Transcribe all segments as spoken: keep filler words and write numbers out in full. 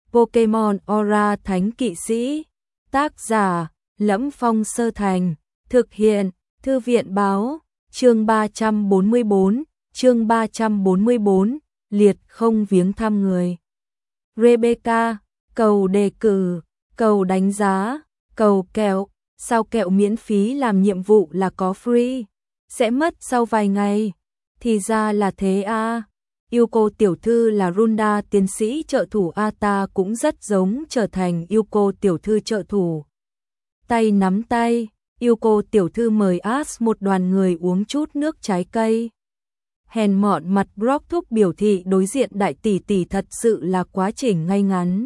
Pokemon Aura Thánh Kỵ Sĩ. Tác giả: Lẫm Phong Sơ Thành. Thực hiện: Thư viện báo. Chương ba trăm bốn mươi bốn, chương ba trăm bốn mươi bốn, liệt không viếng thăm người. Rebecca, cầu đề cử, cầu đánh giá, cầu kẹo, sao kẹo miễn phí làm nhiệm vụ là có free, sẽ mất sau vài ngày. Thì ra là thế à. Yêu cô tiểu thư là Runda tiến sĩ trợ thủ Ata cũng rất giống trở thành yêu cô tiểu thư trợ thủ. Tay nắm tay, yêu cô tiểu thư mời Ash một đoàn người uống chút nước trái cây. Hèn mọn mặt Brock thúc biểu thị đối diện đại tỷ tỷ thật sự là quá trình ngay ngắn.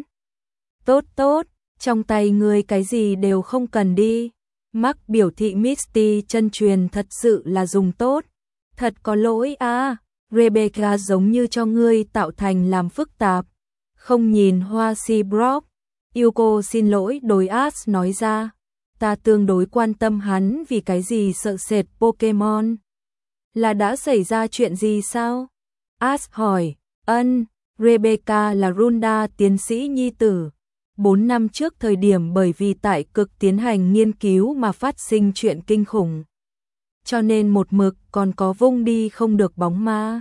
Tốt tốt, trong tay ngươi cái gì đều không cần đi. Mark biểu thị Misty chân truyền thật sự là dùng tốt. Thật có lỗi à, Rebecca giống như cho ngươi tạo thành làm phức tạp. Không nhìn hoa si Brock, yêu cô xin lỗi đối Ash nói ra. Ta tương đối quan tâm hắn vì cái gì sợ sệt Pokemon. Là đã xảy ra chuyện gì sao? Ash hỏi. Ân, Rebecca là Runda tiến sĩ nhi tử. Bốn năm trước thời điểm bởi vì tại cực tiến hành nghiên cứu mà phát sinh chuyện kinh khủng. Cho nên một mực còn có vung đi không được bóng ma.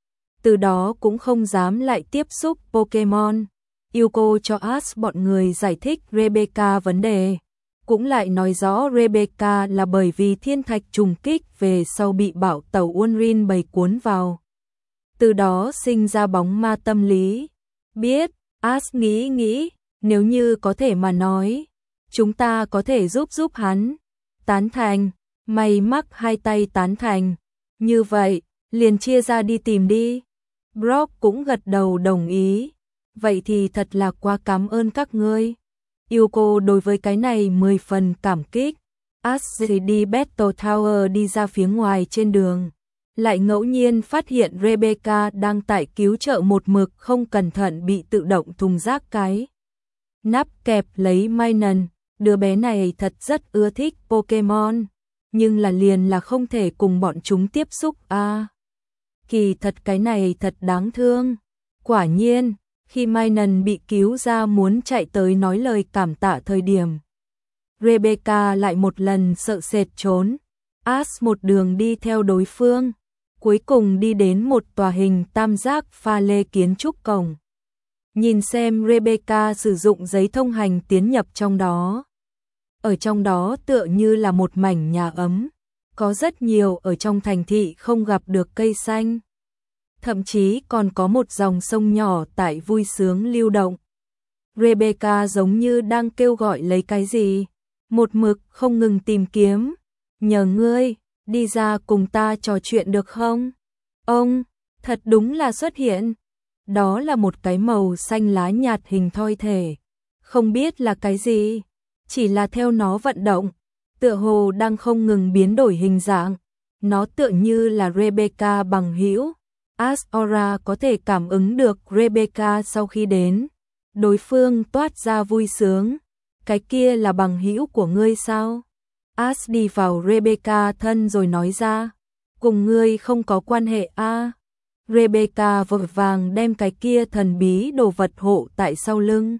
Từ đó cũng không dám lại tiếp xúc Pokemon. Yêu cô cho Ash bọn người giải thích Rebecca vấn đề. Cũng lại nói rõ Rebecca là bởi vì thiên thạch trùng kích về sau bị bão tàu Unrin bầy cuốn vào. Từ đó sinh ra bóng ma tâm lý. Biết, Ash nghĩ nghĩ, nếu như có thể mà nói, chúng ta có thể giúp giúp hắn. Tán thành, mày mắc hai tay tán thành. Như vậy, liền chia ra đi tìm đi. Brock cũng gật đầu đồng ý. Vậy thì thật là quá cảm ơn các ngươi. Yêu cô đối với cái này mười phần cảm kích. Ash đi Battle Tower đi ra phía ngoài trên đường. Lại ngẫu nhiên phát hiện Rebecca đang tại cứu trợ một mực không cẩn thận bị tự động thùng rác cái. Nắp kẹp lấy Minun, đứa bé này thật rất ưa thích Pokemon. Nhưng là liền là không thể cùng bọn chúng tiếp xúc à. Kỳ thật cái này thật đáng thương. Quả nhiên. Khi Minun bị cứu ra muốn chạy tới nói lời cảm tạ thời điểm, Rebecca lại một lần sợ sệt trốn. Ash một đường đi theo đối phương, cuối cùng đi đến một tòa hình tam giác pha lê kiến trúc cổng. Nhìn xem Rebecca sử dụng giấy thông hành tiến nhập trong đó. Ở trong đó tựa như là một mảnh nhà ấm, có rất nhiều ở trong thành thị không gặp được cây xanh. Thậm chí còn có một dòng sông nhỏ tại vui sướng lưu động. Rebecca giống như đang kêu gọi lấy cái gì, một mực không ngừng tìm kiếm. Nhờ ngươi, đi ra cùng ta trò chuyện được không? Ông, thật đúng là xuất hiện. Đó là một cái màu xanh lá nhạt hình thoi thể. Không biết là cái gì, chỉ là theo nó vận động, tựa hồ đang không ngừng biến đổi hình dạng. Nó tựa như là Rebecca bằng hữu. Ash Aura có thể cảm ứng được Rebecca sau khi đến. Đối phương toát ra vui sướng. Cái kia là bằng hữu của ngươi sao? Ash đi vào Rebecca thân rồi nói ra. Cùng ngươi không có quan hệ a. À. Rebecca vội vàng đem cái kia thần bí đồ vật hộ tại sau lưng.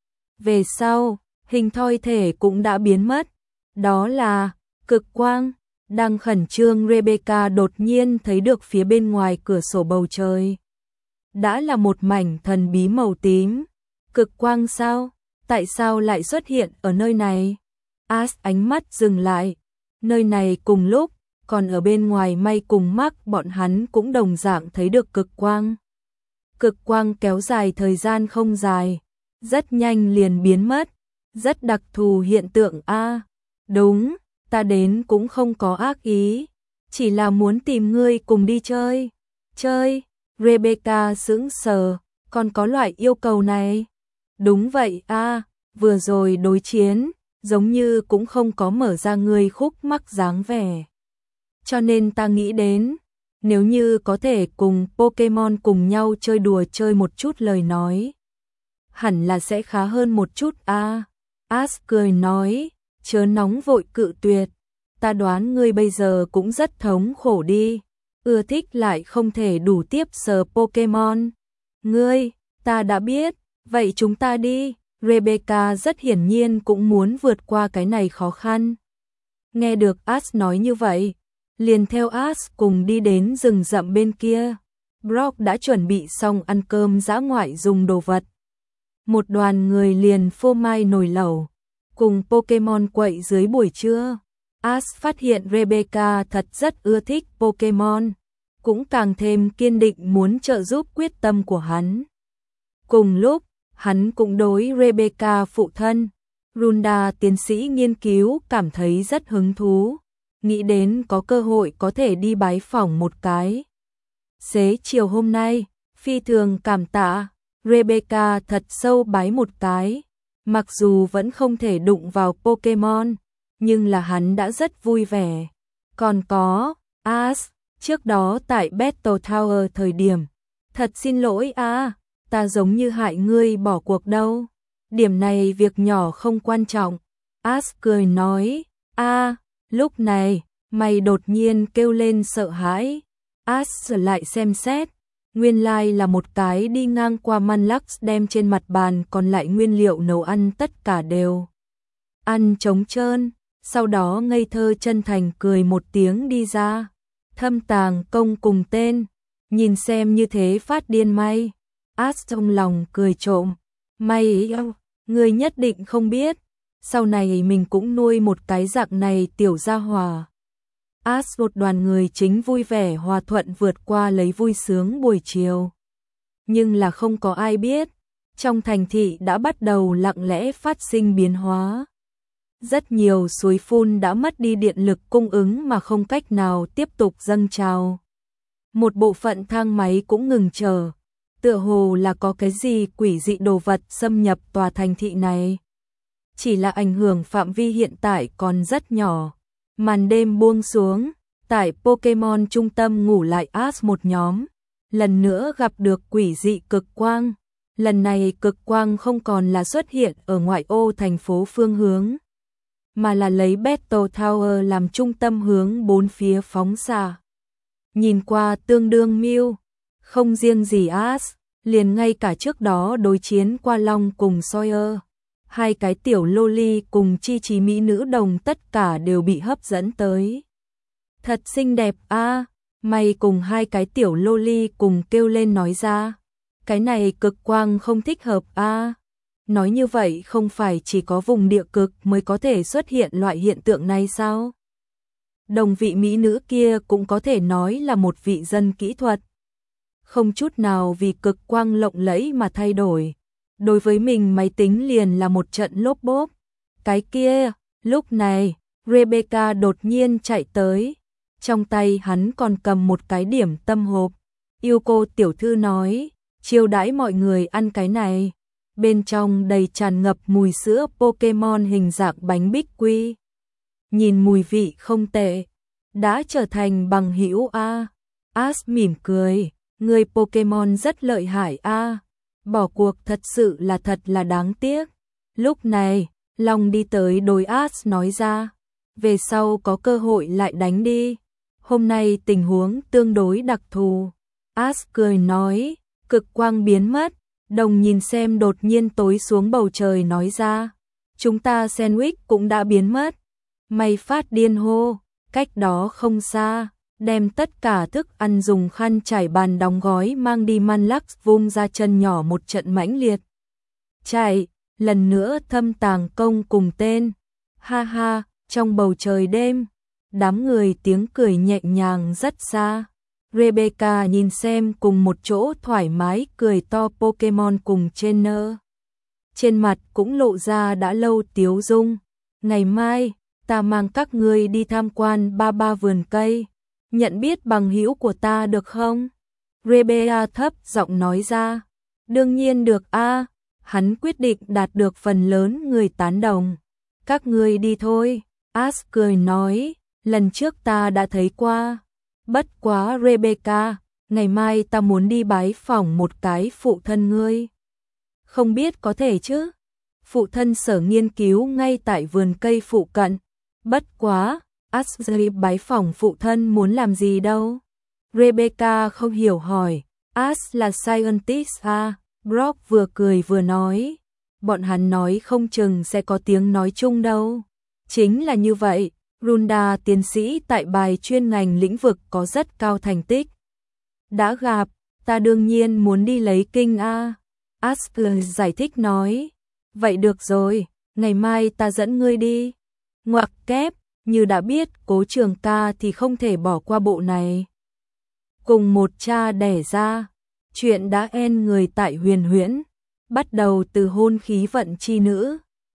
Về sau, hình thoi thể cũng đã biến mất. Đó là cực quang. Đang khẩn trương Rebecca đột nhiên thấy được phía bên ngoài cửa sổ bầu trời. Đã là một mảnh thần bí màu tím. Cực quang sao? Tại sao lại xuất hiện ở nơi này? Ash ánh mắt dừng lại. Nơi này cùng lúc, còn ở bên ngoài May cùng Mark bọn hắn cũng đồng dạng thấy được cực quang. Cực quang kéo dài thời gian không dài. Rất nhanh liền biến mất. Rất đặc thù hiện tượng a. À, đúng. Ta đến cũng không có ác ý, chỉ là muốn tìm ngươi cùng đi chơi. Chơi? Rebecca sững sờ, còn có loại yêu cầu này? Đúng vậy a, à, vừa rồi đối chiến, giống như cũng không có mở ra ngươi khúc mắc dáng vẻ. Cho nên ta nghĩ đến, nếu như có thể cùng Pokemon cùng nhau chơi đùa chơi một chút lời nói, hẳn là sẽ khá hơn một chút a. À. Ash cười nói. Chớ nóng vội cự tuyệt, ta đoán ngươi bây giờ cũng rất thống khổ đi, ưa thích lại không thể đủ tiếp sờ Pokemon. Ngươi, ta đã biết, Vậy chúng ta đi, Rebecca rất hiển nhiên cũng muốn vượt qua cái này khó khăn. Nghe được Ash nói như vậy, liền theo Ash cùng đi đến rừng rậm bên kia. Brock đã chuẩn bị xong ăn cơm dã ngoại dùng đồ vật. Một đoàn người liền phô mai nồi lẩu, cùng Pokemon quậy dưới buổi trưa. Ash phát hiện Rebecca thật rất ưa thích Pokemon, cũng càng thêm kiên định muốn trợ giúp quyết tâm của hắn. Cùng lúc, hắn cũng đối Rebecca phụ thân, Runda tiến sĩ nghiên cứu cảm thấy rất hứng thú, nghĩ đến có cơ hội có thể đi bái phỏng một cái. Xế chiều hôm nay, phi thường cảm tạ, Rebecca thật sâu bái một cái, mặc dù vẫn không thể đụng vào Pokemon, nhưng là hắn đã rất vui vẻ. Còn có, Ash, trước đó tại Battle Tower thời điểm, thật xin lỗi a, ta giống như hại ngươi bỏ cuộc đâu. Điểm này việc nhỏ không quan trọng. Ash cười nói, a, lúc này, mày đột nhiên kêu lên sợ hãi. Ash lại xem xét, nguyên lai là một cái đi ngang qua Manlax đem trên mặt bàn còn lại nguyên liệu nấu ăn tất cả đều ăn trống trơn, sau đó ngây thơ chân thành cười một tiếng đi ra. Thâm tàng công cùng tên, nhìn xem như thế phát điên may. Ash trong lòng cười trộm, may yêu, người nhất định không biết, sau này mình cũng nuôi một cái dạng này tiểu gia hòa. Ash một đoàn người chính vui vẻ hòa thuận vượt qua lấy vui sướng buổi chiều. Nhưng là không có ai biết, trong thành thị đã bắt đầu lặng lẽ phát sinh biến hóa. Rất nhiều suối phun đã mất đi điện lực cung ứng mà không cách nào tiếp tục dâng trào. Một bộ phận thang máy cũng ngừng chờ, tựa hồ là có cái gì quỷ dị đồ vật xâm nhập tòa thành thị này. Chỉ là ảnh hưởng phạm vi hiện tại còn rất nhỏ. Màn đêm buông xuống, tại Pokemon trung tâm ngủ lại Ash một nhóm, lần nữa gặp được quỷ dị cực quang. Lần này cực quang không còn là xuất hiện ở ngoại ô thành phố phương hướng, mà là lấy Battle Tower làm trung tâm hướng bốn phía phóng xạ. Nhìn qua tương đương miêu, không riêng gì Ash, liền ngay cả trước đó đối chiến qua Long cùng Sawyer, hai cái tiểu loli cùng chi trí mỹ nữ đồng tất cả đều bị hấp dẫn tới. Thật xinh đẹp a, à, mày cùng hai cái tiểu loli cùng kêu lên nói ra. Cái này cực quang không thích hợp a. À. Nói như vậy không phải chỉ có vùng địa cực mới có thể xuất hiện loại hiện tượng này sao? Đồng vị mỹ nữ kia cũng có thể nói là một vị dân kỹ thuật. Không chút nào vì cực quang lộng lẫy mà thay đổi. Đối với mình máy tính liền là một trận lốp bốp. Cái kia, lúc này, Rebecca đột nhiên chạy tới. Trong tay hắn còn cầm một cái điểm tâm hộp. Yêu cô tiểu thư nói, chiêu đãi mọi người ăn cái này. Bên trong đầy tràn ngập mùi sữa Pokemon hình dạng bánh bích quy. Nhìn mùi vị không tệ, đã trở thành bằng hữu a. Ash mỉm cười, người Pokemon rất lợi hại a. Bỏ cuộc thật sự là thật là đáng tiếc. Lúc này, Long đi tới đối Ash nói ra, về sau có cơ hội lại đánh đi. Hôm nay tình huống tương đối đặc thù. Ash cười nói, cực quang biến mất. Đồng nhìn xem đột nhiên tối xuống bầu trời nói ra, chúng ta sandwich cũng đã biến mất. Mày phát điên hô, cách đó không xa, đem tất cả thức ăn dùng khăn trải bàn đóng gói mang đi Manlax vung ra chân nhỏ một trận mãnh liệt. Chạy, lần nữa thâm tàng công cùng tên. Ha ha, trong bầu trời đêm, đám người tiếng cười nhẹ nhàng rất xa. Rebecca nhìn xem cùng một chỗ thoải mái cười to Pokemon cùng trainer. Trên mặt cũng lộ ra đã lâu tiếu dung. Ngày mai, ta mang các ngươi đi tham quan ba ba vườn cây. Nhận biết bằng hữu của ta được không? Rebecca thấp giọng nói ra. Đương nhiên được a. Hắn quyết định đạt được phần lớn người tán đồng. Các ngươi đi thôi. Ash cười nói. Lần trước ta đã thấy qua. Bất quá Rebecca, ngày mai ta muốn đi bái phỏng một cái phụ thân ngươi. Không biết có thể chứ? Phụ thân sở nghiên cứu ngay tại vườn cây phụ cận. Bất quá, Ashley bái phỏng phụ thân muốn làm gì đâu? Rebecca không hiểu hỏi. Ash là scientist à? Brock vừa cười vừa nói, bọn hắn nói không chừng sẽ có tiếng nói chung đâu. Chính là như vậy, Runda tiến sĩ tại bài chuyên ngành lĩnh vực có rất cao thành tích. Đã gặp, ta đương nhiên muốn đi lấy kinh a. Asker giải thích nói, vậy được rồi, ngày mai ta dẫn ngươi đi. Ngoặc kép, như đã biết Cố Trường Ca thì không thể bỏ qua bộ này. Cùng một cha đẻ ra, chuyện đã en người tại Huyền Huyễn, bắt đầu từ hôn khí vận chi nữ,